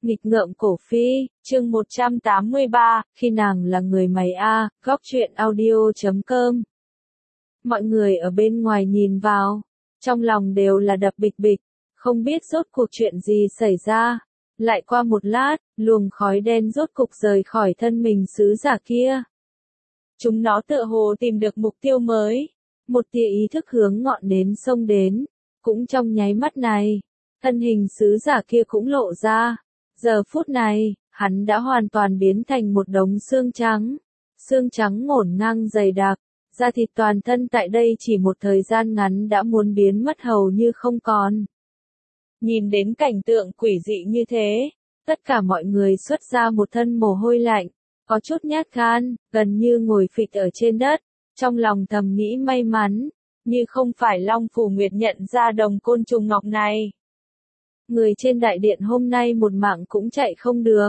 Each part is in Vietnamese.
Nghịch ngợm cổ phi, chương 183, khi nàng là người mày a, góc truyện audio.com. Mọi người ở bên ngoài nhìn vào, trong lòng đều là đập bịch bịch, không biết rốt cuộc chuyện gì xảy ra. Lại qua một lát, luồng khói đen rốt cục rời khỏi thân mình sứ giả kia. Chúng nó tựa hồ tìm được mục tiêu mới, một tia ý thức hướng ngọn nến xông đến, cũng trong nháy mắt này, thân hình sứ giả kia cũng lộ ra. Giờ phút này, hắn đã hoàn toàn biến thành một đống xương trắng ngổn ngang dày đặc, da thịt toàn thân tại đây chỉ một thời gian ngắn đã muốn biến mất hầu như không còn. Nhìn đến cảnh tượng quỷ dị như thế, tất cả mọi người xuất ra một thân mồ hôi lạnh, có chút nhát gan, gần như ngồi phịch ở trên đất, trong lòng thầm nghĩ may mắn, như không phải Long Phủ Nguyệt nhận ra đồng côn trùng ngọc này. Người trên đại điện hôm nay một mạng cũng chạy không được.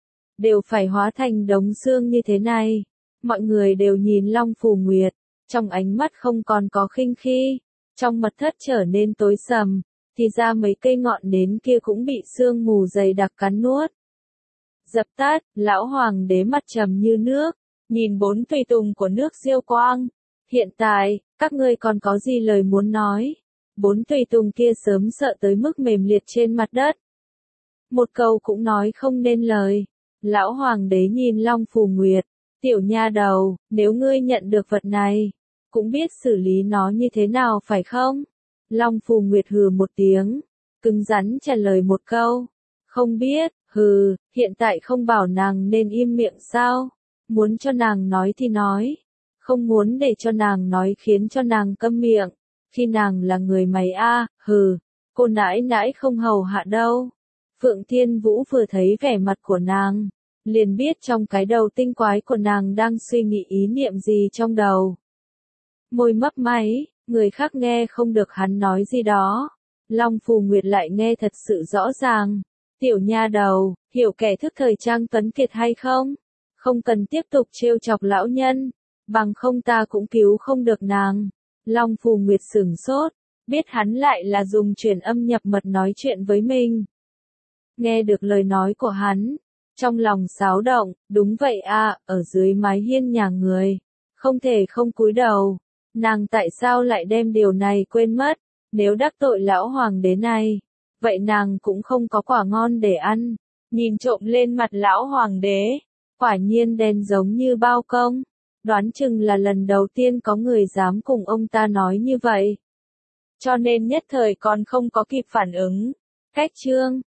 Đều phải hóa thành đống xương như thế này. Mọi người đều nhìn Long Phủ Nguyệt, trong ánh mắt không còn có khinh khi, trong mật thất trở nên tối sầm, thì ra mấy cây ngọn nến kia cũng bị sương mù dày đặc cắn nuốt. Dập tắt, lão hoàng đế mặt trầm như nước, nhìn bốn tùy tùng của nước Diêu Quang. Hiện tại, các ngươi còn có gì lời muốn nói? Bốn tùy tùng kia sớm sợ tới mức mềm liệt trên mặt đất. Một câu cũng nói không nên lời. Lão hoàng đế nhìn Long Phủ Nguyệt, tiểu nha đầu, nếu ngươi nhận được vật này, cũng biết xử lý nó như thế nào phải không? Long Phủ Nguyệt hừ một tiếng, cứng rắn trả lời một câu. Không biết, hừ, hiện tại không bảo nàng nên im miệng sao? Muốn cho nàng nói thì nói. Không muốn để cho nàng nói khiến cho nàng câm miệng. Khi nàng là người mày a, hừ, cô nãi nãi không hầu hạ đâu. Phượng Thiên Vũ vừa thấy vẻ mặt của nàng, liền biết trong cái đầu tinh quái của nàng đang suy nghĩ ý niệm gì trong đầu. Môi mấp máy, người khác nghe không được hắn nói gì đó. Long Phù Nguyệt lại nghe thật sự rõ ràng. Tiểu nha đầu, hiểu kẻ thức thời trang tuấn kiệt hay không? Không cần tiếp tục trêu chọc lão nhân, bằng không ta cũng cứu không được nàng. Long Phù Nguyệt sửng sốt, biết hắn lại là dùng truyền âm nhập mật nói chuyện với mình. Nghe được lời nói của hắn, trong lòng xáo động, đúng vậy a, ở dưới mái hiên nhà người, không thể không cúi đầu. Nàng tại sao lại đem điều này quên mất? Nếu đắc tội lão hoàng đế này, vậy nàng cũng không có quả ngon để ăn. Nhìn trộm lên mặt lão hoàng đế, quả nhiên đen giống như bao công. Đoán chừng là lần đầu tiên có người dám cùng ông ta nói như vậy. Cho nên nhất thời còn không có kịp phản ứng. Cách chương